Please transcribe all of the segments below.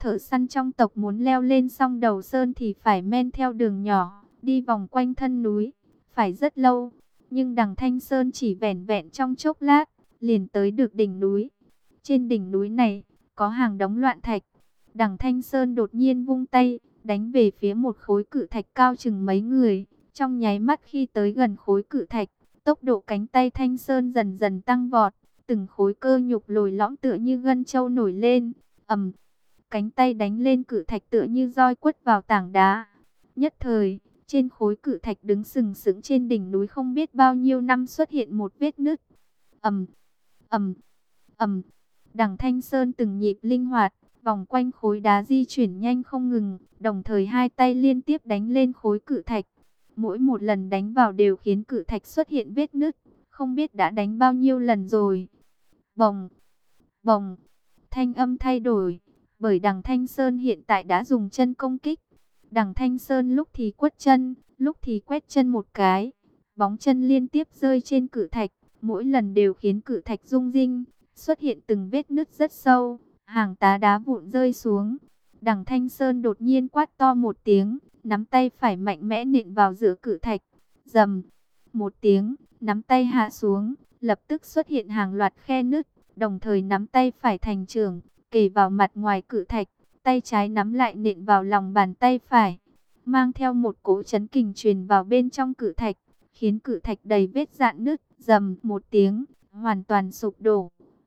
Thợ săn trong tộc muốn leo lên song đầu sơn thì phải men theo đường nhỏ, đi vòng quanh thân núi, phải rất lâu. Nhưng Đằng Thanh Sơn chỉ vẻn vẹn trong chốc lát, liền tới được đỉnh núi. Trên đỉnh núi này, có hàng đống loạn thạch. Đằng Thanh Sơn đột nhiên vung tay, đánh về phía một khối cự thạch cao chừng mấy người. Trong nháy mắt khi tới gần khối cự thạch, tốc độ cánh tay Thanh Sơn dần dần tăng vọt. Từng khối cơ nhục lồi lõm tựa như gân trâu nổi lên. Ầm, cánh tay đánh lên cự thạch tựa như roi quất vào tảng đá. Nhất thời, trên khối cự thạch đứng sừng sững trên đỉnh núi không biết bao nhiêu năm xuất hiện một vết nứt. Ầm, ầm, ầm. Đằng Thanh Sơn từng nhịp linh hoạt, vòng quanh khối đá di chuyển nhanh không ngừng, đồng thời hai tay liên tiếp đánh lên khối cự thạch. Mỗi một lần đánh vào đều khiến cự thạch xuất hiện vết nứt, không biết đã đánh bao nhiêu lần rồi. Bồng, bồng, thanh âm thay đổi, bởi Đằng Thanh Sơn hiện tại đã dùng chân công kích. Đằng Thanh Sơn lúc thì quất chân, lúc thì quét chân một cái. Bóng chân liên tiếp rơi trên cự thạch, mỗi lần đều khiến cự thạch rung rinh, xuất hiện từng vết nứt rất sâu, hàng tá đá vụn rơi xuống. Đằng Thanh Sơn đột nhiên quát to một tiếng, nắm tay phải mạnh mẽ nện vào giữa cự thạch. Rầm, một tiếng, nắm tay hạ xuống, lập tức xuất hiện hàng loạt khe nứt, đồng thời nắm tay phải thành chưởng, kề vào mặt ngoài cự thạch, tay trái nắm lại nện vào lòng bàn tay phải, mang theo một cỗ chấn kình truyền vào bên trong cự thạch, khiến cự thạch đầy vết rạn nứt. Rầm một tiếng, hoàn toàn sụp đổ.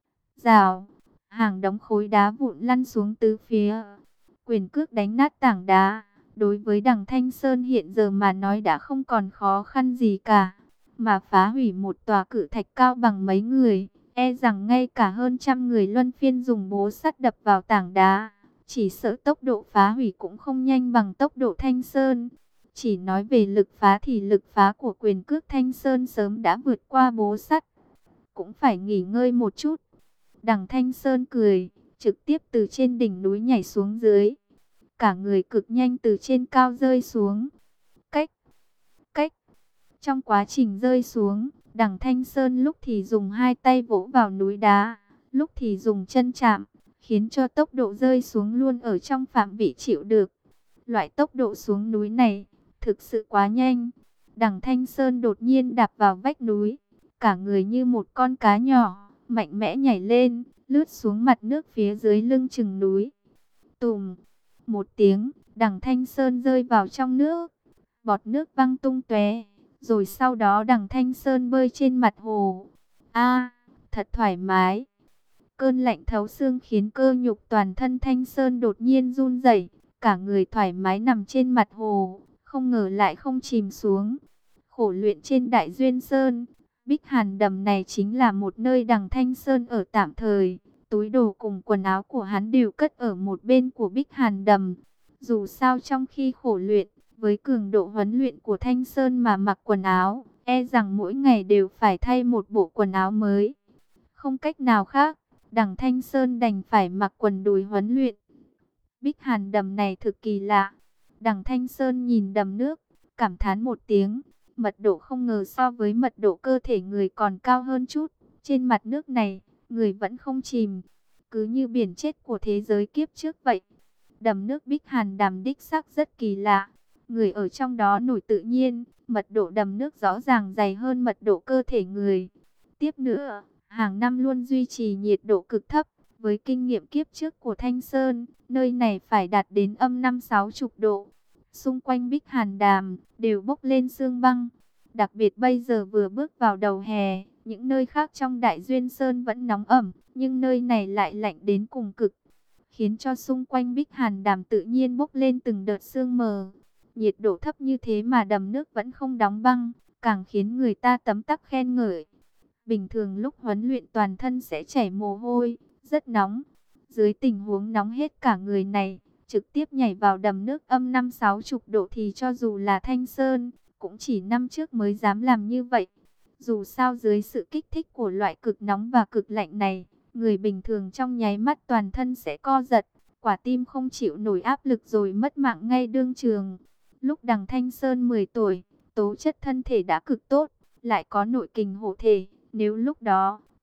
Rào, hàng đống khối đá vụn lăn xuống tứ phía. Quyền cước đánh nát tảng đá, đối với Đằng Thanh Sơn hiện giờ mà nói đã không còn khó khăn gì cả. Mà phá hủy một tòa cự thạch cao bằng mấy người, e rằng ngay cả hơn trăm người luân phiên dùng búa sắt đập vào tảng đá, chỉ sợ tốc độ phá hủy cũng không nhanh bằng tốc độ Thanh Sơn. Chỉ nói về lực phá thì lực phá của quyền cước Thanh Sơn sớm đã vượt qua búa sắt. Cũng phải nghỉ ngơi một chút. Đằng Thanh Sơn cười, trực tiếp từ trên đỉnh núi nhảy xuống dưới. Cả người cực nhanh từ trên cao rơi xuống. Cách, cách. Trong quá trình rơi xuống, Đằng Thanh Sơn lúc thì dùng hai tay vỗ vào núi đá, lúc thì dùng chân chạm, khiến cho tốc độ rơi xuống luôn ở trong phạm vị chịu được. Loại tốc độ xuống núi này, thực sự quá nhanh. Đằng Thanh Sơn đột nhiên đạp vào vách núi, cả người như một con cá nhỏ, mạnh mẽ nhảy lên, lướt xuống mặt nước phía dưới lưng chừng núi. Tùm, một tiếng, Đằng Thanh Sơn rơi vào trong nước, bọt nước văng tung tóe, rồi sau đó Đằng Thanh Sơn bơi trên mặt hồ. A, thật thoải mái. Cơn lạnh thấu xương khiến cơ nhục toàn thân Thanh Sơn đột nhiên run rẩy, cả người thoải mái nằm trên mặt hồ, không ngờ lại không chìm xuống. Khổ luyện trên Đại Duyên Sơn, Bích Hàn Đầm này chính là một nơi Đằng Thanh Sơn ở tạm thời. Túi đồ cùng quần áo của hắn đều cất ở một bên của Bích Hàn Đầm. Dù sao trong khi khổ luyện, với cường độ huấn luyện của Thanh Sơn mà mặc quần áo, e rằng mỗi ngày đều phải thay một bộ quần áo mới. Không cách nào khác, Đằng Thanh Sơn đành phải mặc quần đùi huấn luyện. Bích Hàn Đầm này thực kỳ lạ. Đằng Thanh Sơn nhìn đầm nước, cảm thán một tiếng. Mật độ không ngờ so với mật độ cơ thể người còn cao hơn chút. Trên mặt nước này, người vẫn không chìm, cứ như biển chết của thế giới kiếp trước vậy. Đầm nước Bích Hàn Đầm đích xác rất kỳ lạ. Người ở trong đó nổi tự nhiên, mật độ đầm nước rõ ràng dày hơn mật độ cơ thể người. Tiếp nữa, hàng năm luôn duy trì nhiệt độ cực thấp. Với kinh nghiệm kiếp trước của Thanh Sơn, nơi này phải đạt đến âm 50-60 độ. Xung quanh Bích Hàn Đàm đều bốc lên sương băng. Đặc biệt bây giờ vừa bước vào đầu hè, những nơi khác trong Đại Duyên Sơn vẫn nóng ẩm, nhưng nơi này lại lạnh đến cùng cực, khiến cho xung quanh Bích Hàn Đàm tự nhiên bốc lên từng đợt sương mờ. Nhiệt độ thấp như thế mà đầm nước vẫn không đóng băng, càng khiến người ta tấm tắc khen ngợi. Bình thường lúc huấn luyện toàn thân sẽ chảy mồ hôi, rất nóng. Dưới tình huống nóng hết cả người này, trực tiếp nhảy vào đầm nước âm 50-60 độ thì cho dù là Thanh Sơn, cũng chỉ năm trước mới dám làm như vậy. Dù sao dưới sự kích thích của loại cực nóng và cực lạnh này, người bình thường trong nháy mắt toàn thân sẽ co giật, quả tim không chịu nổi áp lực rồi mất mạng ngay đương trường. Lúc Đằng Thanh Sơn 10 tuổi, tố chất thân thể đã cực tốt, lại có nội kình hộ thể. Nếu lúc đó,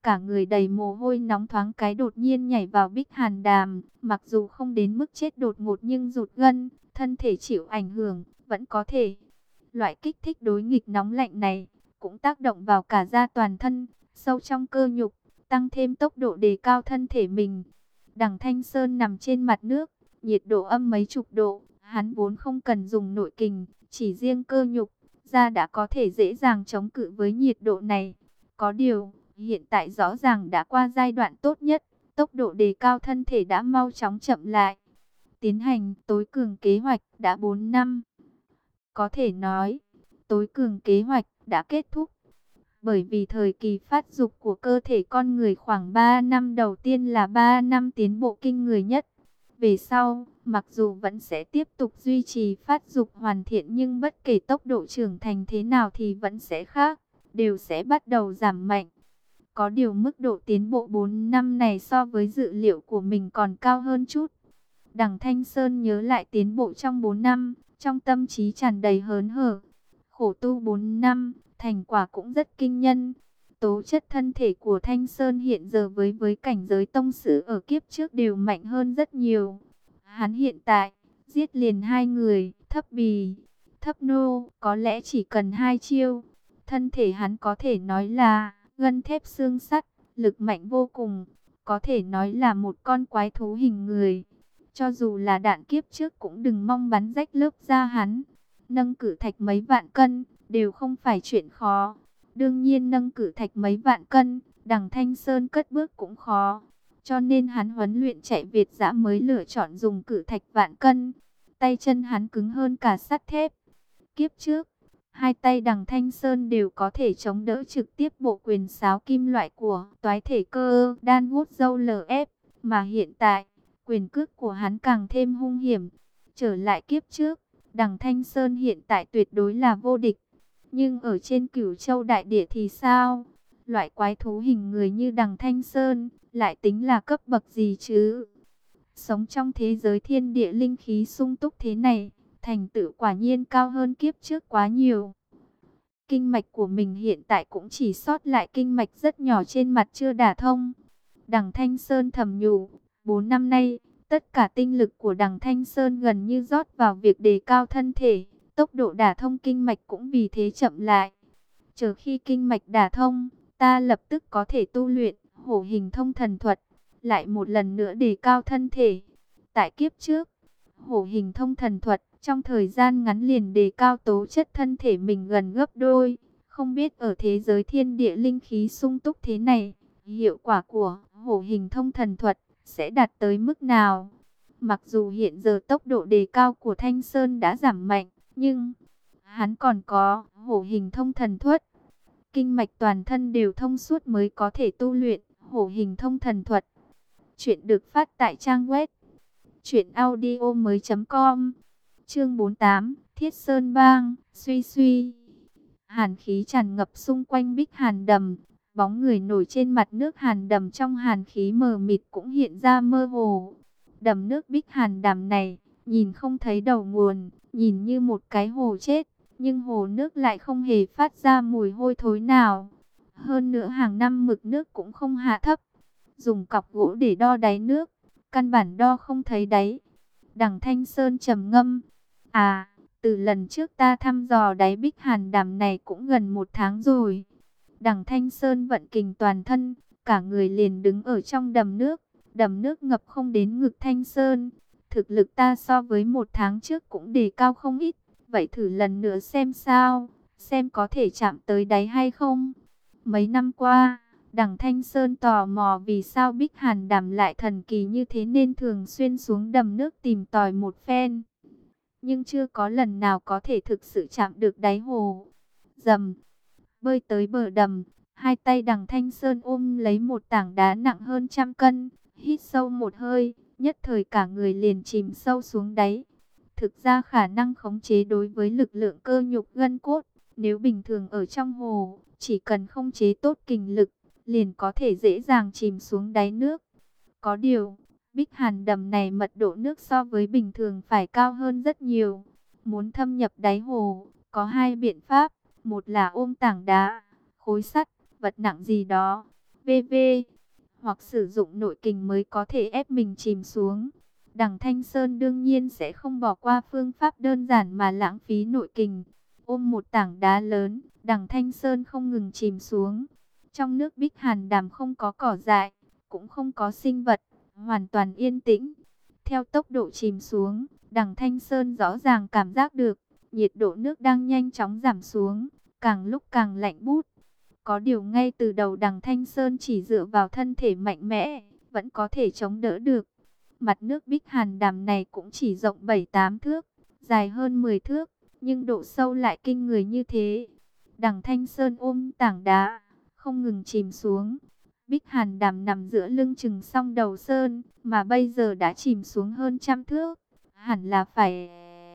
cả người đầy mồ hôi nóng thoáng cái đột nhiên nhảy vào Bích Hàn Đàm, mặc dù không đến mức chết đột ngột nhưng rụt gân, thân thể chịu ảnh hưởng, vẫn có thể. Loại kích thích đối nghịch nóng lạnh này cũng tác động vào cả da toàn thân, sâu trong cơ nhục, tăng thêm tốc độ đề cao thân thể mình. Đằng Thanh Sơn nằm trên mặt nước, nhiệt độ âm mấy chục độ, hắn vốn không cần dùng nội kình, chỉ riêng cơ nhục, da đã có thể dễ dàng chống cự với nhiệt độ này. Có điều, hiện tại rõ ràng đã qua giai đoạn tốt nhất, tốc độ đề cao thân thể đã mau chóng chậm lại. Tiến hành tối cường kế hoạch đã 4 năm. Có thể nói, tối cường kế hoạch đã kết thúc. Bởi vì thời kỳ phát dục của cơ thể con người khoảng 3 năm đầu tiên là 3 năm tiến bộ kinh người nhất. Về sau, mặc dù vẫn sẽ tiếp tục duy trì phát dục hoàn thiện nhưng bất kể tốc độ trưởng thành thế nào thì vẫn sẽ khác, đều sẽ bắt đầu giảm mạnh. Có điều mức độ tiến bộ 4 năm này so với dự liệu của mình còn cao hơn chút. Đằng Thanh Sơn nhớ lại tiến bộ trong 4 năm, trong tâm trí tràn đầy hớn hở. Khổ tu 4 năm, thành quả cũng rất kinh nhân. Tố chất thân thể của Thanh Sơn hiện giờ với cảnh giới tông sư ở kiếp trước đều mạnh hơn rất nhiều. Hắn hiện tại, giết liền 2 người, thấp bì, thấp nô, có lẽ chỉ cần 2 chiêu. Thân thể hắn có thể nói là gân thép xương sắt, lực mạnh vô cùng, có thể nói là một con quái thú hình người. Cho dù là đạn kiếp trước cũng đừng mong bắn rách lớp da hắn. Nâng cử thạch mấy vạn cân, đều không phải chuyện khó. Đương nhiên nâng cử thạch mấy vạn cân, đằng Thanh Sơn cất bước cũng khó. Cho nên hắn huấn luyện chạy Việt dã mới lựa chọn dùng cử thạch vạn cân. Tay chân hắn cứng hơn cả sắt thép. Kiếp trước, hai tay đằng Thanh Sơn đều có thể chống đỡ trực tiếp bộ quyền sáo kim loại của toái thể cơ đan hút dâu LF. Mà hiện tại, quyền cước của hắn càng thêm hung hiểm. Trở lại kiếp trước, đằng Thanh Sơn hiện tại tuyệt đối là vô địch. Nhưng ở trên Cửu Châu đại địa thì sao? Loại quái thú hình người như đằng Thanh Sơn lại tính là cấp bậc gì chứ? Sống trong thế giới thiên địa linh khí sung túc thế này, thành tựu quả nhiên cao hơn kiếp trước quá nhiều. Kinh mạch của mình hiện tại cũng chỉ sót lại kinh mạch rất nhỏ trên mặt chưa đả thông. Đằng Thanh Sơn thầm nhủ, 4 năm nay, tất cả tinh lực của đằng Thanh Sơn gần như rót vào việc đề cao thân thể. Tốc độ đả thông kinh mạch cũng vì thế chậm lại. Chờ khi kinh mạch đả thông, ta lập tức có thể tu luyện hổ hình thông thần thuật, lại một lần nữa đề cao thân thể. Tại kiếp trước, hổ hình thông thần thuật trong thời gian ngắn liền đề cao tố chất thân thể mình gần gấp đôi. Không biết ở thế giới thiên địa linh khí sung túc thế này, hiệu quả của hổ hình thông thần thuật sẽ đạt tới mức nào? Mặc dù hiện giờ tốc độ đề cao của Thanh Sơn đã giảm mạnh, nhưng hắn còn có hổ hình thông thần thuật. Kinh mạch toàn thân đều thông suốt mới có thể tu luyện hổ hình thông thần thuật. Chuyện được phát tại trang web truyệnaudiomoi.com. Chương 48, Thiết Sơn Bang, suy suy. Hàn khí tràn ngập xung quanh Bích Hàn Đầm, bóng người nổi trên mặt nước Hàn Đầm trong hàn khí mờ mịt cũng hiện ra mơ hồ. Đầm nước Bích Hàn Đầm này, nhìn không thấy đầu nguồn, nhìn như một cái hồ chết, nhưng hồ nước lại không hề phát ra mùi hôi thối nào. Hơn nữa hàng năm mực nước cũng không hạ thấp. Dùng cọc gỗ để đo đáy nước, căn bản đo không thấy đáy. Đằng Thanh Sơn trầm ngâm, từ lần trước ta thăm dò đáy Bích Hàn Đàm này cũng gần 1 tháng rồi. Đằng Thanh Sơn vận kình toàn thân, cả người liền đứng ở trong đầm nước. Đầm nước ngập không đến ngực Thanh Sơn. Thực lực ta so với 1 tháng trước cũng đề cao không ít. Vậy thử lần nữa xem sao, xem có thể chạm tới đáy hay không. Mấy năm qua, đằng Thanh Sơn tò mò vì sao Bích Hàn Đàm lại thần kỳ như thế nên thường xuyên xuống đầm nước tìm tòi một phen. Nhưng chưa có lần nào có thể thực sự chạm được đáy hồ. Rầm, bơi tới bờ đầm, hai tay đằng Thanh Sơn ôm lấy một tảng đá nặng hơn 100 cân, hít sâu một hơi, nhất thời cả người liền chìm sâu xuống đáy. Thực ra khả năng khống chế đối với lực lượng cơ nhục gân cốt, nếu bình thường ở trong hồ, chỉ cần khống chế tốt kình lực, liền có thể dễ dàng chìm xuống đáy nước. Có điều, Bích Hàn Đầm này mật độ nước so với bình thường phải cao hơn rất nhiều. Muốn thâm nhập đáy hồ, có 2 biện pháp. Một là ôm tảng đá, khối sắt, vật nặng gì đó. VV, hoặc sử dụng nội kình mới có thể ép mình chìm xuống. Đằng Thanh Sơn đương nhiên sẽ không bỏ qua phương pháp đơn giản mà lãng phí nội kình. Ôm một tảng đá lớn, đằng Thanh Sơn không ngừng chìm xuống. Trong nước Bích Hàn Đàm không có cỏ dại, cũng không có sinh vật, hoàn toàn yên tĩnh. Theo tốc độ chìm xuống, đằng Thanh Sơn rõ ràng cảm giác được nhiệt độ nước đang nhanh chóng giảm xuống, càng lúc càng lạnh buốt. Có điều ngay từ đầu đằng Thanh Sơn chỉ dựa vào thân thể mạnh mẽ, vẫn có thể chống đỡ được. Mặt nước Bích Hàn Đàm này cũng chỉ rộng 7-8 thước, dài hơn 10 thước, nhưng độ sâu lại kinh người như thế. Đằng Thanh Sơn ôm tảng đá, không ngừng chìm xuống. Bích Hàn Đàm nằm giữa lưng chừng song đầu sơn, mà bây giờ đã chìm xuống hơn 100 thước. Hẳn là phải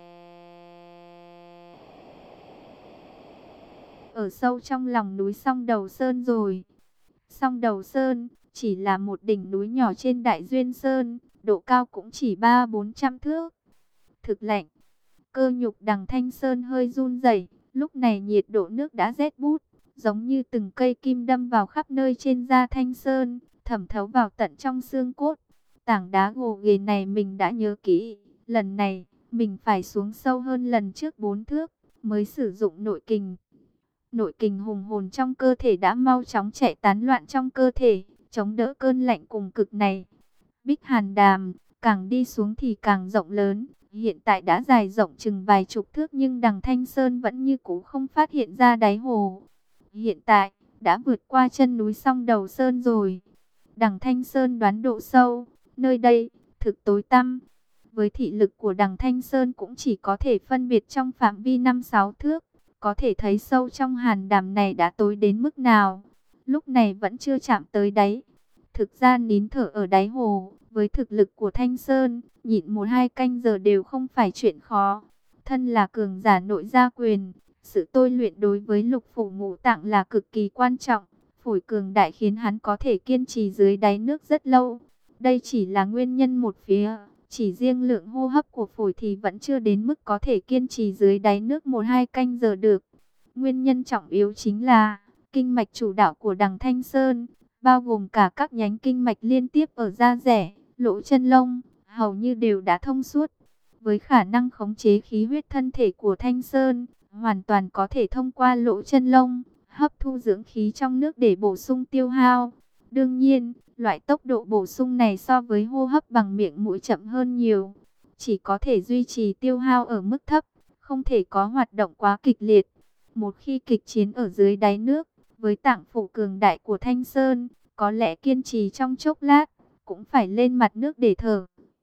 ở sâu trong lòng núi Song Đầu Sơn rồi. Song Đầu Sơn chỉ là một đỉnh núi nhỏ trên Đại Duyên Sơn, độ cao cũng chỉ 300-400 thước. Thực lạnh, cơ nhục đằng Thanh Sơn hơi run rẩy. Lúc này nhiệt độ nước đã rét buốt, giống như từng cây kim đâm vào khắp nơi trên da Thanh Sơn, thẩm thấu vào tận trong xương cốt. Tảng đá gồ ghề này mình đã nhớ kỹ, lần này mình phải xuống sâu hơn lần trước 4 thước mới sử dụng nội kình. Nội kình hùng hồn trong cơ thể đã mau chóng chạy tán loạn trong cơ thể, chống đỡ cơn lạnh cùng cực này. Bích Hàn Đàm càng đi xuống thì càng rộng lớn, hiện tại đã dài rộng chừng vài chục thước, nhưng đằng Thanh Sơn vẫn như cũ không phát hiện ra đáy hồ. Hiện tại đã vượt qua chân núi Song Đầu Sơn rồi. Đằng Thanh Sơn đoán độ sâu, nơi đây thực tối tăm. Với thị lực của đằng Thanh Sơn cũng chỉ có thể phân biệt trong phạm vi 5-6 thước. Có thể thấy sâu trong hàn đàm này đã tối đến mức nào. Lúc này vẫn chưa chạm tới đáy. Thực ra nín thở ở đáy hồ, với thực lực của Thanh Sơn, nhịn 1-2 canh giờ đều không phải chuyện khó. Thân là cường giả nội gia quyền, sự tôi luyện đối với lục phủ ngũ tạng là cực kỳ quan trọng. Phổi cường đại khiến hắn có thể kiên trì dưới đáy nước rất lâu. Đây chỉ là nguyên nhân một phía. Chỉ riêng lượng hô hấp của phổi thì vẫn chưa đến mức có thể kiên trì dưới đáy nước 1-2 canh giờ được. Nguyên nhân trọng yếu chính là kinh mạch chủ đạo của đằng Thanh Sơn, bao gồm cả các nhánh kinh mạch liên tiếp ở da dẻ, lỗ chân lông, hầu như đều đã thông suốt. Với khả năng khống chế khí huyết thân thể của Thanh Sơn, hoàn toàn có thể thông qua lỗ chân lông, hấp thu dưỡng khí trong nước để bổ sung tiêu hao. Đương nhiên, loại tốc độ bổ sung này so với hô hấp bằng miệng mũi chậm hơn nhiều. Chỉ có thể duy trì tiêu hao ở mức thấp, không thể có hoạt động quá kịch liệt. Một khi kịch chiến ở dưới đáy nước, với tạng phủ cường đại của Thanh Sơn, có lẽ kiên trì trong chốc lát, cũng phải lên mặt nước để thở.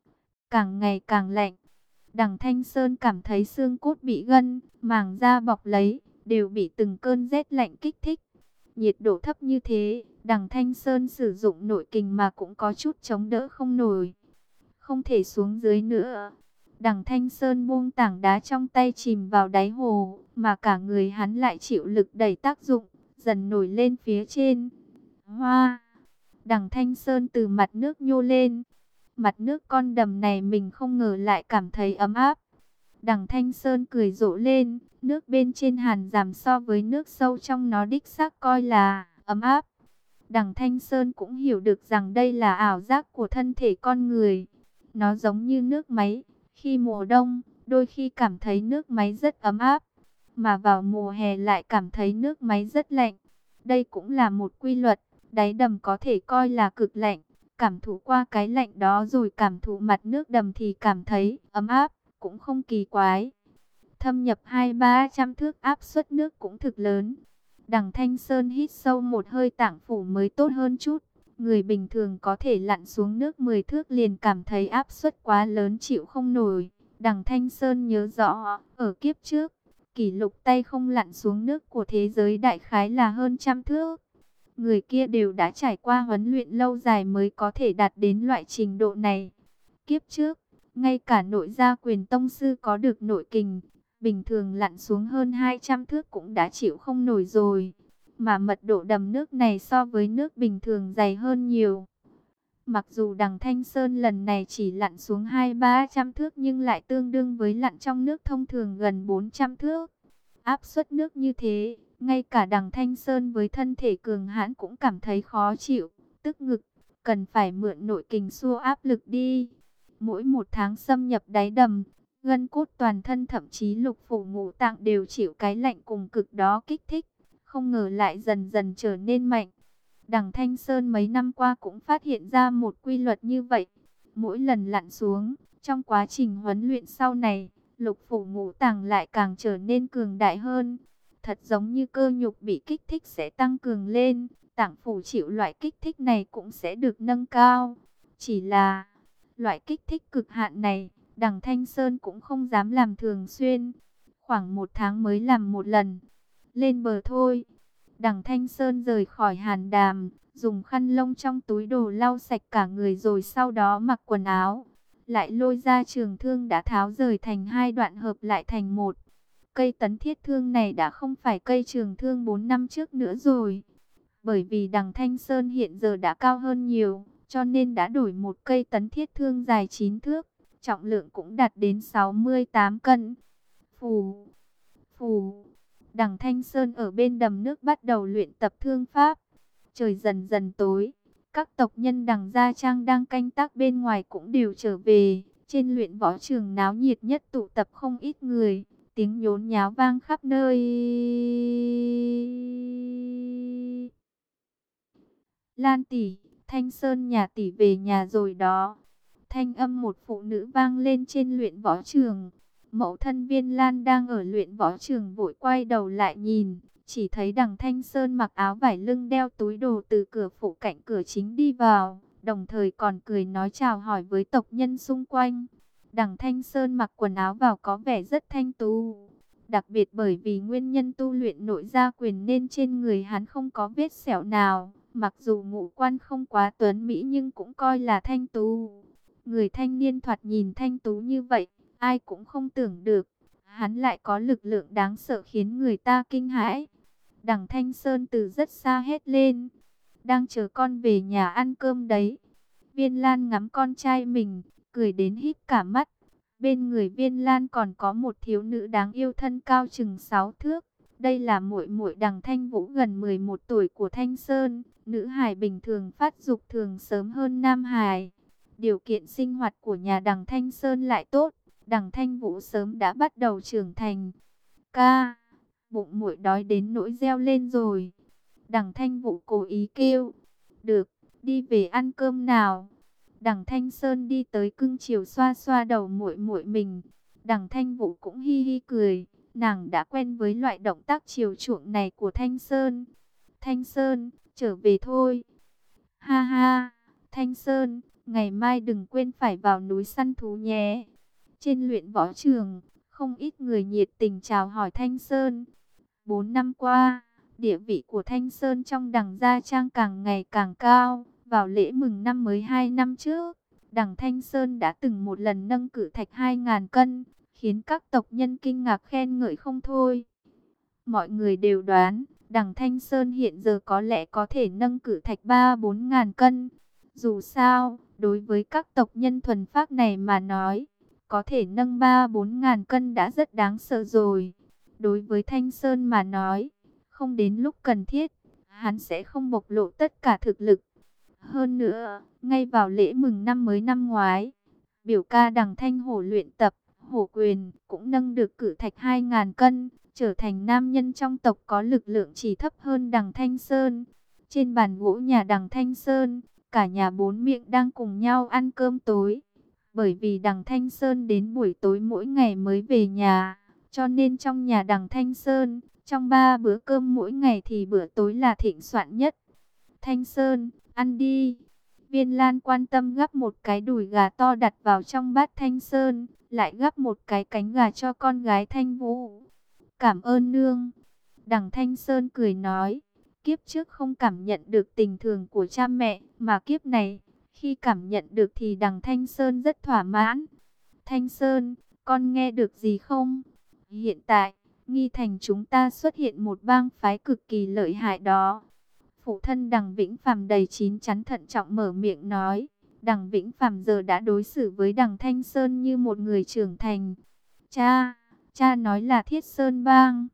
Càng ngày càng lạnh, đằng Thanh Sơn cảm thấy xương cốt bị gân, màng da bọc lấy, đều bị từng cơn rét lạnh kích thích. Nhiệt độ thấp như thế, đằng Thanh Sơn sử dụng nội kình mà cũng có chút chống đỡ không nổi. Không thể xuống dưới nữa. Đằng Thanh Sơn buông tảng đá trong tay chìm vào đáy hồ, mà cả người hắn lại chịu lực đẩy tác dụng, dần nổi lên phía trên. Hoa! Đằng Thanh Sơn từ mặt nước nhô lên. Mặt nước con đầm này mình không ngờ lại cảm thấy ấm áp. Đằng Thanh Sơn cười rộ lên, nước bên trên hàn giảm so với nước sâu trong nó đích xác coi là ấm áp. Đằng Thanh Sơn cũng hiểu được rằng đây là ảo giác của thân thể con người. Nó giống như nước máy, khi mùa đông, đôi khi cảm thấy nước máy rất ấm áp, mà vào mùa hè lại cảm thấy nước máy rất lạnh. Đây cũng là một quy luật, đáy đầm có thể coi là cực lạnh. Cảm thụ qua cái lạnh đó rồi cảm thụ mặt nước đầm thì cảm thấy ấm áp, cũng không kỳ quái. Thâm nhập 200-300 thước áp suất nước cũng thực lớn. Đằng Thanh Sơn hít sâu một hơi tạng phủ mới tốt hơn chút. Người bình thường có thể lặn xuống nước 10 thước liền cảm thấy áp suất quá lớn chịu không nổi. Đằng Thanh Sơn nhớ rõ, ở kiếp trước, kỷ lục tay không lặn xuống nước của thế giới đại khái là hơn 100 thước. Người kia đều đã trải qua huấn luyện lâu dài mới có thể đạt đến loại trình độ này. Kiếp trước, ngay cả nội gia quyền tông sư có được nội kình, bình thường lặn xuống hơn 200 thước cũng đã chịu không nổi rồi. Mà mật độ đầm nước này so với nước bình thường dày hơn nhiều. Mặc dù đằng Thanh Sơn lần này chỉ lặn xuống 200-300 thước nhưng lại tương đương với lặn trong nước thông thường gần 400 thước. Áp suất nước như thế, Ngay cả Đằng Thanh Sơn với thân thể cường hãn cũng cảm thấy khó chịu, tức ngực, cần phải mượn nội kình xua áp lực đi. Mỗi một tháng xâm nhập đáy đầm, gân cốt toàn thân thậm chí lục phủ ngũ tạng đều chịu cái lạnh cùng cực đó kích thích, không ngờ lại dần dần trở nên mạnh. Đằng Thanh Sơn mấy năm qua cũng phát hiện ra một quy luật như vậy. Mỗi lần lặn xuống, trong quá trình huấn luyện sau này, lục phủ ngũ tạng lại càng trở nên cường đại hơn. Thật giống như cơ nhục bị kích thích sẽ tăng cường lên, tạng phủ chịu loại kích thích này cũng sẽ được nâng cao. Chỉ là loại kích thích cực hạn này, Đằng Thanh Sơn cũng không dám làm thường xuyên. Khoảng 1 tháng mới làm một lần. Lên bờ thôi. Đằng Thanh Sơn rời khỏi hàn đàm, dùng khăn lông trong túi đồ lau sạch cả người rồi sau đó mặc quần áo. Lại lôi ra trường thương đã tháo rời thành 2 đoạn hợp lại thành một. Cây tấn thiết thương này đã không phải cây trường thương 4 năm trước nữa rồi. Bởi vì Đằng Thanh Sơn hiện giờ đã cao hơn nhiều, cho nên đã đổi một cây tấn thiết thương dài 9 thước, trọng lượng cũng đạt đến 68 cân. Phù, phù, Đằng Thanh Sơn ở bên đầm nước bắt đầu luyện tập thương pháp. Trời dần dần tối, các tộc nhân Đằng Gia Trang đang canh tác bên ngoài cũng đều trở về. Trên luyện võ trường náo nhiệt nhất tụ tập không ít người, tiếng nhốn nháo vang khắp nơi. Lan tỷ, Thanh Sơn nhà tỷ về nhà rồi đó. Thanh âm một phụ nữ vang lên trên luyện võ trường. Mẫu thân Viên Lan đang ở luyện võ trường vội quay đầu lại nhìn, chỉ thấy Đằng Thanh Sơn mặc áo vải lưng đeo túi đồ từ cửa phụ cạnh cửa chính đi vào, đồng thời còn cười nói chào hỏi với tộc nhân xung quanh. Đằng Thanh Sơn mặc quần áo vào có vẻ rất thanh tú, đặc biệt bởi vì nguyên nhân tu luyện nội gia quyền nên trên người hắn không có vết sẹo nào, mặc dù ngũ quan không quá tuấn mỹ nhưng cũng coi là thanh tú. Người thanh niên thoạt nhìn thanh tú như vậy, ai cũng không tưởng được, hắn lại có lực lượng đáng sợ khiến người ta kinh hãi. Đằng Thanh Sơn từ rất xa hét lên, đang chờ con về nhà ăn cơm đấy. Viên Lan ngắm con trai mình, cười đến híp cả mắt. Bên người Viên Lan còn có một thiếu nữ đáng yêu thân cao chừng 6 thước. Đây là muội muội Đằng Thanh Vũ gần 11 tuổi của Thanh Sơn. Nữ hài bình thường phát dục thường sớm hơn nam hài. Điều kiện sinh hoạt của nhà Đằng Thanh Sơn lại tốt. Đằng Thanh Vũ sớm đã bắt đầu trưởng thành. Ca, bụng muội đói đến nỗi reo lên rồi. Đằng Thanh Vũ cố ý kêu. Được, đi về ăn cơm nào. Đằng Thanh Sơn đi tới cưng chiều xoa xoa đầu muội muội mình. Đằng Thanh Vũ cũng hi hi cười. Nàng đã quen với loại động tác chiều chuộng này của Thanh Sơn. Thanh Sơn, trở về thôi. Ha ha, Thanh Sơn, ngày mai đừng quên phải vào núi săn thú nhé. Trên luyện võ trường, không ít người nhiệt tình chào hỏi Thanh Sơn. 4 năm qua, địa vị của Thanh Sơn trong Đằng Gia Trang càng ngày càng cao. Vào lễ mừng năm mới 2 năm trước, Đằng Thanh Sơn đã từng một lần nâng cự thạch 2.000 cân, khiến các tộc nhân kinh ngạc khen ngợi không thôi. Mọi người đều đoán, Đằng Thanh Sơn hiện giờ có lẽ có thể nâng cự thạch 3-4 ngàn cân. Dù sao, đối với các tộc nhân thuần phác này mà nói, có thể nâng 3-4 ngàn cân đã rất đáng sợ rồi. Đối với Thanh Sơn mà nói, không đến lúc cần thiết, hắn sẽ không bộc lộ tất cả thực lực. Hơn nữa, ngay vào lễ mừng năm mới năm ngoái, biểu ca Đằng Thanh Hổ luyện tập, hổ quyền cũng nâng được cự thạch 2.000 cân, trở thành nam nhân trong tộc có lực lượng chỉ thấp hơn Đằng Thanh Sơn. Trên bàn gỗ nhà Đằng Thanh Sơn, cả nhà bốn miệng đang cùng nhau ăn cơm tối. Bởi vì Đằng Thanh Sơn đến buổi tối mỗi ngày mới về nhà, cho nên trong nhà Đằng Thanh Sơn, trong 3 bữa cơm mỗi ngày thì bữa tối là thịnh soạn nhất. Thanh Sơn, ăn đi. Viên Lan quan tâm gắp một cái đùi gà to đặt vào trong bát Thanh Sơn, lại gắp một cái cánh gà cho con gái Thanh Vũ. Cảm ơn nương. Đằng Thanh Sơn cười nói, kiếp trước không cảm nhận được tình thương của cha mẹ, mà kiếp này, khi cảm nhận được thì Đằng Thanh Sơn rất thỏa mãn. Thanh Sơn, con nghe được gì không? Hiện tại, Nghi Thành chúng ta xuất hiện một bang phái cực kỳ lợi hại đó. Phụ thân Đằng Vĩnh Phàm đầy chín chắn thận trọng mở miệng nói. Đằng Vĩnh Phàm giờ đã đối xử với Đằng Thanh Sơn như một người trưởng thành. Cha nói là Thiết Sơn Bang.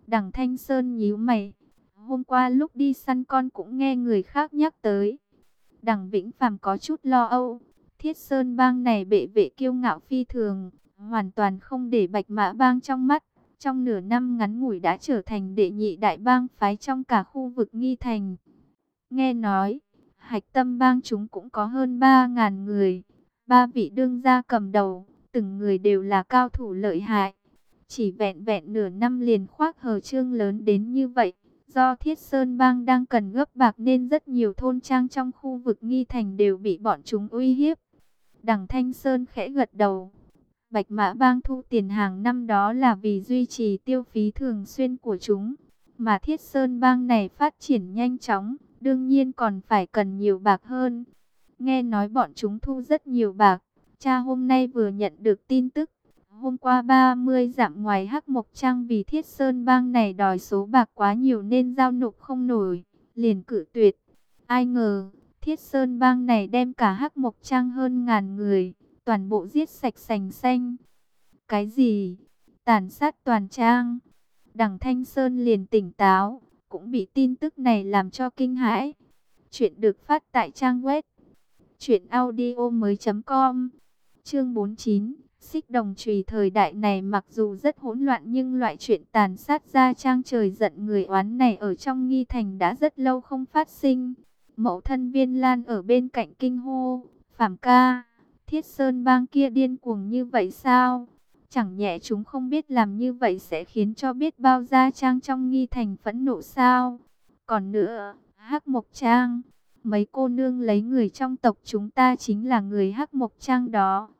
Đằng Thanh Sơn nhíu mày. Hôm qua lúc đi săn con cũng nghe người khác nhắc tới. Đằng Vĩnh Phàm có chút lo âu. Thiết Sơn bang này bệ vệ kiêu ngạo phi thường, hoàn toàn không để Bạch Mã bang trong mắt. Trong nửa năm ngắn ngủi đã trở thành đệ nhị đại bang phái trong cả khu vực Nghi Thành. Nghe nói, Hạch Tâm bang chúng cũng có hơn 3.000 người. 3 vị đương gia cầm đầu, từng người đều là cao thủ lợi hại. Chỉ vẹn vẹn nửa năm liền khoác hờ trương lớn đến như vậy. Do Thiết Sơn bang đang cần gấp bạc nên rất nhiều thôn trang trong khu vực Nghi Thành đều bị bọn chúng uy hiếp. Đằng Thanh Sơn khẽ gật đầu. Bạch Mã bang thu tiền hàng năm đó là vì duy trì tiêu phí thường xuyên của chúng. Mà Thiết Sơn bang này phát triển nhanh chóng, đương nhiên còn phải cần nhiều bạc hơn. Nghe nói bọn chúng thu rất nhiều bạc. Cha hôm nay vừa nhận được tin tức. Hôm qua 30 dặm ngoài Hắc Mộc Trang vì Thiết Sơn bang này đòi số bạc quá nhiều nên giao nộp không nổi, liền cự tuyệt. Ai ngờ, Thiết Sơn bang này đem cả Hắc Mộc Trang hơn ngàn người, toàn bộ giết sạch sành xanh. Cái gì? Tàn sát toàn trang. Đằng Thanh Sơn liền tỉnh táo, cũng bị tin tức này làm cho kinh hãi. Chuyện được phát tại trang web truyệnaudiomoi.com. Chương 49. Xích đồng chùy. Thời đại này mặc dù rất hỗn loạn nhưng loại chuyện tàn sát gia trang trời giận người oán này ở trong Nghi Thành đã rất lâu không phát sinh. Mẫu thân Viên Lan ở bên cạnh kinh hô, Phàm ca, Thiết Sơn bang kia điên cuồng như vậy sao? Chẳng nhẽ chúng không biết làm như vậy sẽ khiến cho biết bao gia trang trong Nghi Thành phẫn nộ sao? Còn nữa, Hắc Mộc Trang, mấy cô nương lấy người trong tộc chúng ta chính là người Hắc Mộc Trang đó.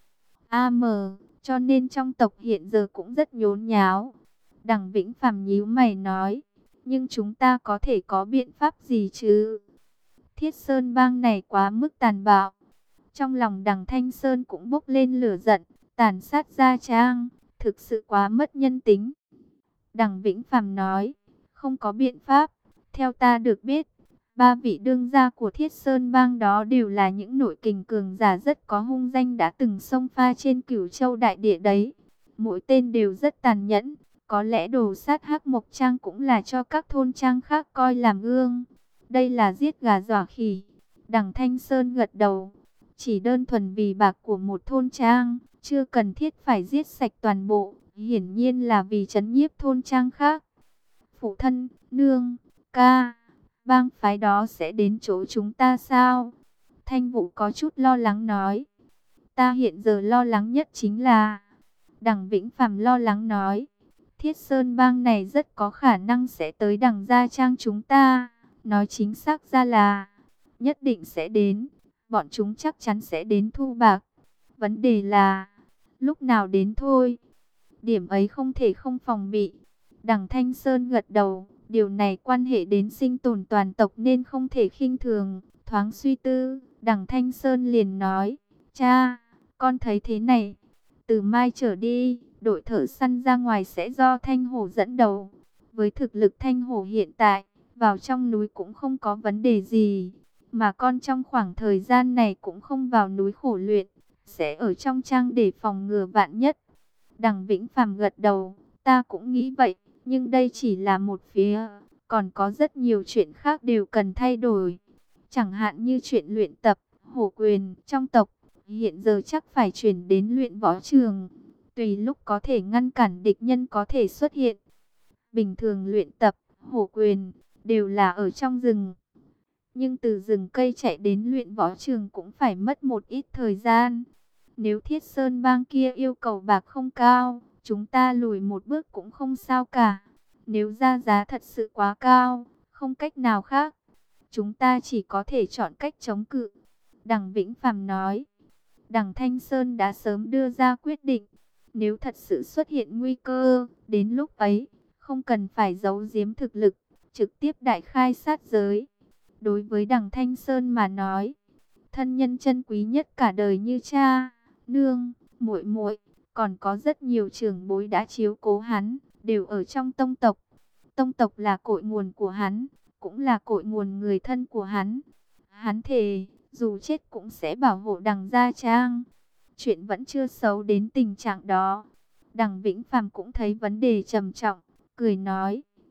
Cho nên trong tộc hiện giờ cũng rất nhốn nháo. Đằng Vĩnh Phàm nhíu mày nói, nhưng chúng ta có thể có biện pháp gì chứ? Thiết Sơn bang này quá mức tàn bạo. Trong lòng đằng Thanh Sơn cũng bốc lên lửa giận, tàn sát gia trang, thực sự quá mất nhân tính. Đằng Vĩnh Phàm nói, không có biện pháp, theo ta được biết. 3 vị đương gia của Thiết Sơn bang đó đều là những nội kình cường giả rất có hung danh đã từng xông pha trên Cửu Châu đại địa đấy. Mỗi tên đều rất tàn nhẫn, có lẽ đồ sát Hắc Mộc Trang cũng là cho các thôn trang khác coi làm gương. Đây là giết gà dọa khỉ. Đằng Thanh Sơn gật đầu, chỉ đơn thuần vì bạc của một thôn trang, chưa cần thiết phải giết sạch toàn bộ, hiển nhiên là vì trấn nhiếp thôn trang khác. Phụ thân, nương, ca, bang phái đó sẽ đến chỗ chúng ta sao? Thanh Vũ có chút lo lắng nói. Ta hiện giờ lo lắng nhất chính là... Đằng Vĩnh Phàm lo lắng nói. Thiết Sơn bang này rất có khả năng sẽ tới đằng gia trang chúng ta. Nói chính xác ra là... nhất định sẽ đến. Bọn chúng chắc chắn sẽ đến thu bạc. Vấn đề là... lúc nào đến thôi. Điểm ấy không thể không phòng bị. Đằng Thanh Sơn gật đầu. Điều này quan hệ đến sinh tồn toàn tộc nên không thể khinh thường. Thoáng suy tư, đằng Thanh Sơn liền nói, cha, con thấy thế này, từ mai trở đi, đội thợ săn ra ngoài sẽ do Thanh Hổ dẫn đầu. Với thực lực Thanh Hổ hiện tại, vào trong núi cũng không có vấn đề gì. Mà con trong khoảng thời gian này cũng không vào núi khổ luyện, sẽ ở trong trang để phòng ngừa vạn nhất. Đằng Vĩnh Phàm gật đầu, ta cũng nghĩ vậy. Nhưng đây chỉ là một phía, còn có rất nhiều chuyện khác đều cần thay đổi. Chẳng hạn như chuyện luyện tập, hổ quyền trong tộc, hiện giờ chắc phải chuyển đến luyện võ trường. Tùy lúc có thể ngăn cản địch nhân có thể xuất hiện. Bình thường luyện tập, hổ quyền, đều là ở trong rừng. Nhưng từ rừng cây chạy đến luyện võ trường cũng phải mất một ít thời gian. Nếu Thiết Sơn bang kia yêu cầu bạc không cao, chúng ta lùi một bước cũng không sao cả. Nếu ra giá thật sự quá cao, không cách nào khác, chúng ta chỉ có thể chọn cách chống cự. Đằng Vĩnh Phàm nói. Đằng Thanh Sơn đã sớm đưa ra quyết định. Nếu thật sự xuất hiện nguy cơ, đến lúc ấy, không cần phải giấu giếm thực lực, trực tiếp đại khai sát giới. Đối với đằng Thanh Sơn mà nói, thân nhân chân quý nhất cả đời như cha, nương, muội muội, còn có rất nhiều trưởng bối đã chiếu cố hắn, đều ở trong tông tộc. Tông tộc là cội nguồn của hắn, cũng là cội nguồn người thân của hắn. Hắn thề, dù chết cũng sẽ bảo hộ đằng gia trang. Chuyện vẫn chưa xấu đến tình trạng đó. Đằng Vĩnh Phàm cũng thấy vấn đề trầm trọng, cười nói,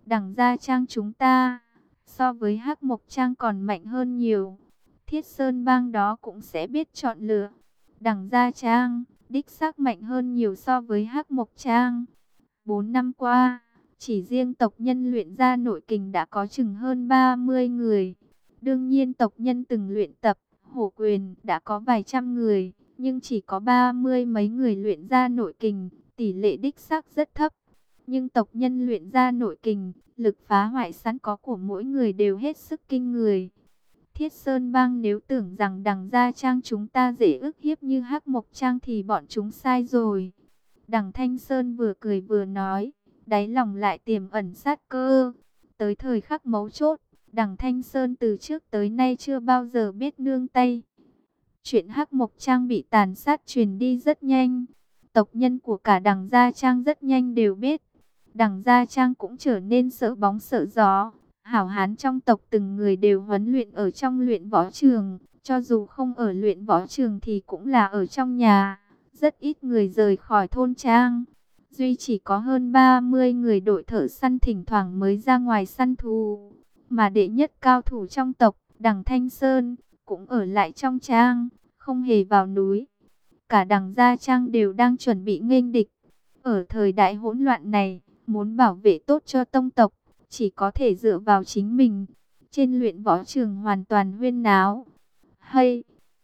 Đằng Gia Trang chúng ta, so với Hắc Mộc Trang còn mạnh hơn nhiều. Thiết Sơn Bang đó cũng sẽ biết chọn lựa. Đằng Gia Trang, đích xác mạnh hơn nhiều so với Hắc Mộc Trang. 4 năm qua, chỉ riêng tộc nhân luyện ra nội kình đã có chừng hơn 30 người. Đương nhiên tộc nhân từng luyện tập, hổ quyền đã có vài trăm người, nhưng chỉ có 30 mấy người luyện ra nội kình, tỷ lệ đích xác rất thấp. Nhưng tộc nhân luyện ra nội kình, lực phá hoại sẵn có của mỗi người đều hết sức kinh người. Thiết Sơn Bang nếu tưởng rằng Đằng Gia Trang chúng ta dễ ức hiếp như Hắc Mộc Trang thì bọn chúng sai rồi. Đằng Thanh Sơn vừa cười vừa nói, đáy lòng lại tiềm ẩn sát cơ. Tới thời khắc mấu chốt, Đằng Thanh Sơn từ trước tới nay chưa bao giờ biết nương tay. Chuyện Hắc Mộc Trang bị tàn sát truyền đi rất nhanh. Tộc nhân của cả Đằng Gia Trang rất nhanh đều biết. Đằng Gia Trang cũng trở nên sợ bóng sợ gió. Hảo hán trong tộc từng người đều huấn luyện ở trong luyện võ trường. Cho dù không ở luyện võ trường thì cũng là ở trong nhà. Rất ít người rời khỏi thôn trang. Duy chỉ có hơn 30 người đội thợ săn thỉnh thoảng mới ra ngoài săn thú. Mà đệ nhất cao thủ trong tộc, Đằng Thanh Sơn, cũng ở lại trong trang, không hề vào núi. Cả Đằng Gia Trang đều đang chuẩn bị nghênh địch. Ở thời đại hỗn loạn này, muốn bảo vệ tốt cho tông tộc, chỉ có thể dựa vào chính mình. Trên luyện võ trường hoàn toàn huyên náo. Hay!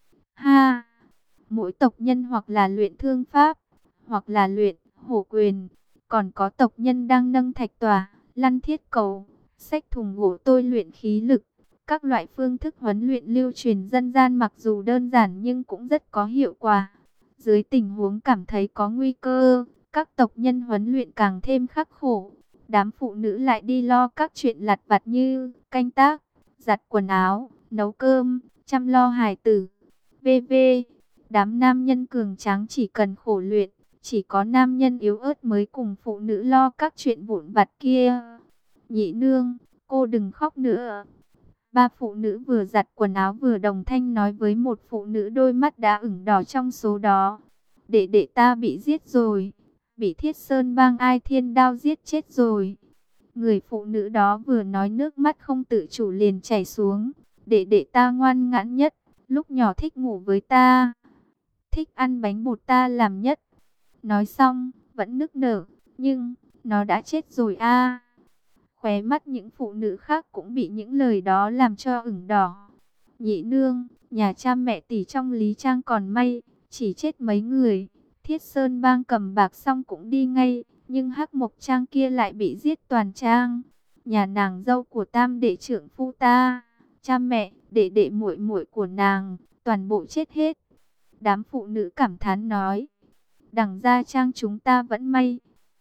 Ha! Mỗi tộc nhân hoặc là luyện thương pháp, hoặc là luyện hổ quyền. Còn có tộc nhân đang nâng thạch tòa, lăn thiết cầu, xách thùng gỗ tôi luyện khí lực. Các loại phương thức huấn luyện lưu truyền dân gian mặc dù đơn giản nhưng cũng rất có hiệu quả. Dưới tình huống cảm thấy có nguy cơ, các tộc nhân huấn luyện càng thêm khắc khổ. Đám phụ nữ lại đi lo các chuyện lặt vặt như canh tác, giặt quần áo, nấu cơm, chăm lo hài tử. v.v. Đám nam nhân cường tráng chỉ cần khổ luyện, chỉ có nam nhân yếu ớt mới cùng phụ nữ lo các chuyện vụn vặt kia. Nhị nương, cô đừng khóc nữa. Ba phụ nữ vừa giặt quần áo vừa đồng thanh nói với một phụ nữ đôi mắt đã ửng đỏ trong số đó. Đệ đệ ta bị giết rồi, bị Thiết Sơn Bang Ai Thiên Đao giết chết rồi. Người phụ nữ đó vừa nói nước mắt không tự chủ liền chảy xuống. Đệ đệ ta ngoan ngoãn nhất, lúc nhỏ thích ngủ với ta, thích ăn bánh bột ta làm nhất. Nói xong, vẫn nức nở, nhưng nó đã chết rồi a. Khóe mắt những phụ nữ khác cũng bị những lời đó làm cho ửng đỏ. Nhị nương, nhà cha mẹ tỷ trong Lý Trang còn may, chỉ chết mấy người. Thiết Sơn Bang cầm bạc xong cũng đi ngay, nhưng Hắc Mộc Trang kia lại bị giết toàn trang. Nhà nàng dâu của tam đệ trưởng phu ta, cha mẹ, đệ đệ muội muội của nàng, toàn bộ chết hết. Đám phụ nữ cảm thán nói, Đằng Gia Trang chúng ta vẫn may.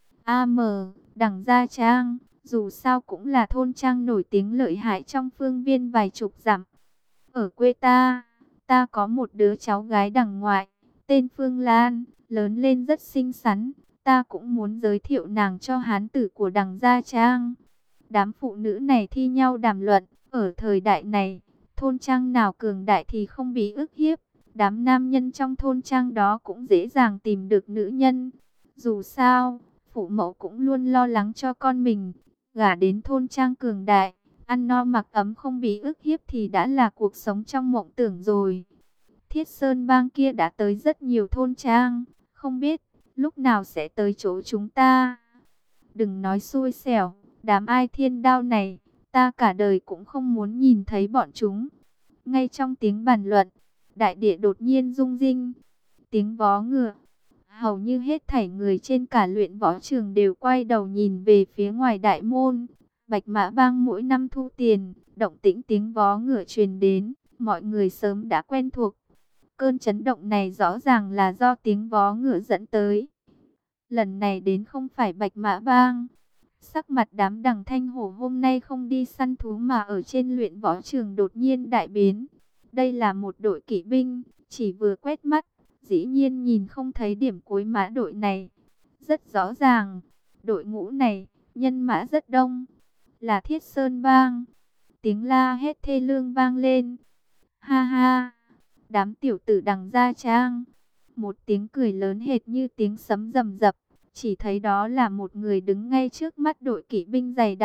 Đằng Gia Trang, dù sao cũng là thôn trang nổi tiếng lợi hại trong phương viên vài chục dặm. Ở quê ta, ta có một đứa cháu gái đằng ngoại, tên Phương Lan, lớn lên rất xinh xắn. Ta cũng muốn giới thiệu nàng cho hán tử của Đằng Gia Trang. Đám phụ nữ này thi nhau đàm luận, ở thời đại này, thôn trang nào cường đại thì không bị ức hiếp. Đám nam nhân trong thôn trang đó cũng dễ dàng tìm được nữ nhân. Dù sao, phụ mẫu cũng luôn lo lắng cho con mình. Gả đến thôn trang cường đại, ăn no mặc ấm không bị ức hiếp thì đã là cuộc sống trong mộng tưởng rồi. Thiết Sơn Bang kia đã tới rất nhiều thôn trang, không biết lúc nào sẽ tới chỗ chúng ta. Đừng nói xui xẻo, đám Ai Thiên Đao này, ta cả đời cũng không muốn nhìn thấy bọn chúng. Ngay trong tiếng bàn luận, đại địa đột nhiên rung rinh, tiếng vó ngựa. Hầu như hết thảy người trên cả luyện võ trường đều quay đầu nhìn về phía ngoài đại môn. Bạch Mã Bang mỗi năm thu tiền, động tĩnh tiếng vó ngựa truyền đến, mọi người sớm đã quen thuộc. Cơn chấn động này rõ ràng là do tiếng vó ngựa dẫn tới. Lần này đến không phải Bạch Mã Bang. Sắc mặt đám Đằng Thanh Hổ hôm nay không đi săn thú mà ở trên luyện võ trường đột nhiên đại biến. Đây là một đội kỵ binh, chỉ vừa quét mắt, dĩ nhiên nhìn không thấy điểm cuối mã đội này. Rất rõ ràng, đội ngũ này, nhân mã rất đông, là Thiết Sơn Bang. Tiếng la hét thê lương vang lên. Ha ha, đám tiểu tử Đằng Gia Trang. Một tiếng cười lớn hệt như tiếng sấm rầm rập. Chỉ thấy đó là một người đứng ngay trước mắt đội kỵ binh dày đặc,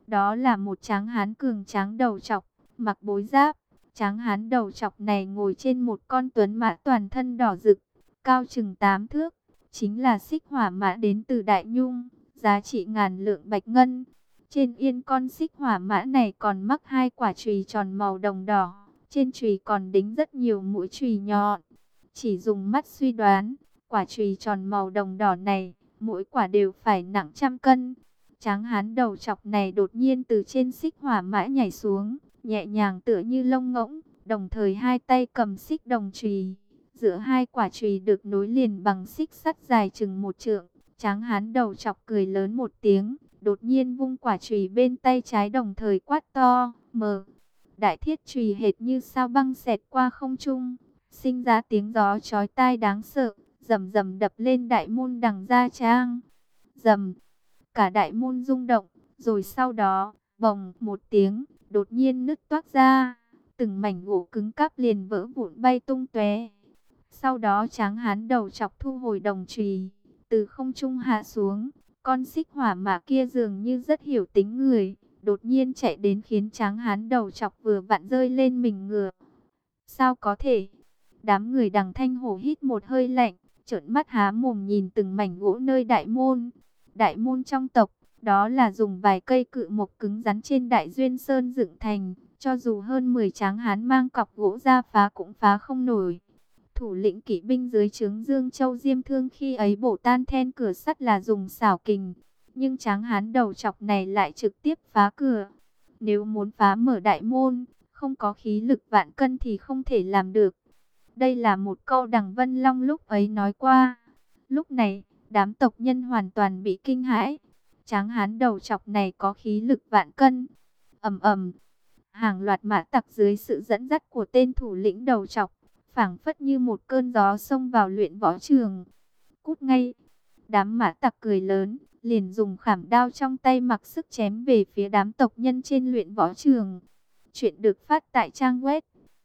Đó là một tráng hán cường tráng đầu trọc, mặc bối giáp. Tráng hán đầu trọc này ngồi trên một con tuấn mã toàn thân đỏ rực, cao chừng 8 thước, chính là xích hỏa mã đến từ Đại Nhung, giá trị ngàn lượng bạch ngân. Trên yên con xích hỏa mã này còn mắc 2 quả chùy tròn màu đồng đỏ, trên chùy còn đính rất nhiều mũi chùy nhọn. Chỉ dùng mắt suy đoán, quả chùy tròn màu đồng đỏ này, mỗi quả đều phải nặng trăm cân. Tráng hán đầu trọc này đột nhiên từ trên xích hỏa mã nhảy xuống, nhẹ nhàng tựa như lông ngỗng, đồng thời hai tay cầm xích đồng chùy. Giữa hai quả chùy được nối liền bằng xích sắt dài chừng 1 trượng. Tráng hán đầu chọc cười lớn một tiếng, đột nhiên vung quả chùy bên tay trái đồng thời quát to, mở. Đại thiết chùy hệt như sao băng xẹt qua không trung, sinh ra tiếng gió chói tai đáng sợ, rầm rầm đập lên đại môn Đằng Gia Trang. Rầm, cả đại môn rung động, rồi sau đó, bồng một tiếng, đột nhiên nứt toác ra, từng mảnh gỗ cứng cáp liền vỡ vụn bay tung tóe. Sau đó tráng hán đầu chọc thu hồi đồng chùy, từ không trung hạ xuống. Con xích hỏa mã kia dường như rất hiểu tính người, đột nhiên chạy đến khiến tráng hán đầu chọc vừa vặn rơi lên mình ngựa. Sao có thể? Đám người Đằng Thanh Hổ hít một hơi lạnh, trợn mắt há mồm nhìn từng mảnh gỗ nơi đại môn. Đại môn trong tộc, đó là dùng vài cây cự mộc cứng rắn trên Đại Duyên Sơn dựng thành, cho dù hơn 10 tráng hán mang cọc gỗ ra phá cũng phá không nổi. Thủ lĩnh kỵ binh dưới trướng Dương Châu Diêm Thương khi ấy bổ tan then cửa sắt là dùng xảo kình, nhưng tráng hán đầu chọc này lại trực tiếp phá cửa. Nếu muốn phá mở đại môn, không có khí lực vạn cân thì không thể làm được. Đây là một câu Đằng Vân Long lúc ấy nói qua. Lúc này, đám tộc nhân hoàn toàn bị kinh hãi. Tráng hán đầu chọc này có khí lực vạn cân. Ầm ầm, hàng loạt mã tặc dưới sự dẫn dắt của tên thủ lĩnh đầu chọc, phảng phất như một cơn gió xông vào luyện võ trường. Cút ngay! Đám mã tặc cười lớn, liền dùng khảm đao trong tay mặc sức chém về phía đám tộc nhân trên luyện võ trường. Chuyện được phát tại trang web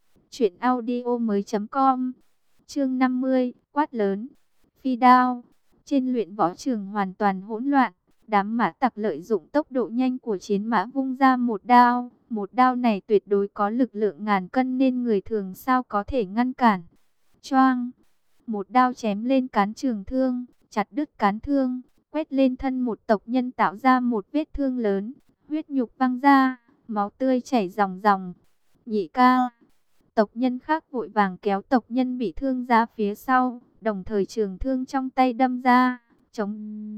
truyệnaudiomoi.com. Chương 50, quát lớn. Phi đao. Trên luyện võ trường hoàn toàn hỗn loạn. Đám mã tặc lợi dụng tốc độ nhanh của chiến mã vung ra một đao. Một đao này tuyệt đối có lực lượng ngàn cân nên người thường sao có thể ngăn cản. Choang. Một đao chém lên cán trường thương, chặt đứt cán thương, quét lên thân một tộc nhân tạo ra một vết thương lớn. Huyết nhục văng ra, máu tươi chảy ròng ròng. Nhị ca. Tộc nhân khác vội vàng kéo tộc nhân bị thương ra phía sau, đồng thời trường thương trong tay đâm ra, chống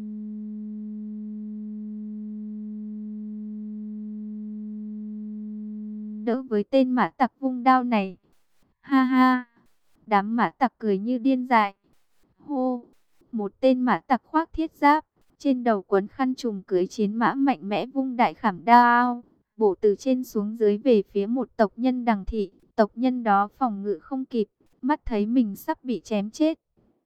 đỡ với tên mã tặc vung đao này. Ha ha! Đám mã tặc cười như điên dại. Hô! Một tên mã tặc khoác thiết giáp, trên đầu quấn khăn trùm cưỡi chiến mã mạnh mẽ vung đại khảm đao, bổ từ trên xuống dưới về phía một tộc nhân Đằng thị. Tộc nhân đó phòng ngự không kịp, mắt thấy mình sắp bị chém chết,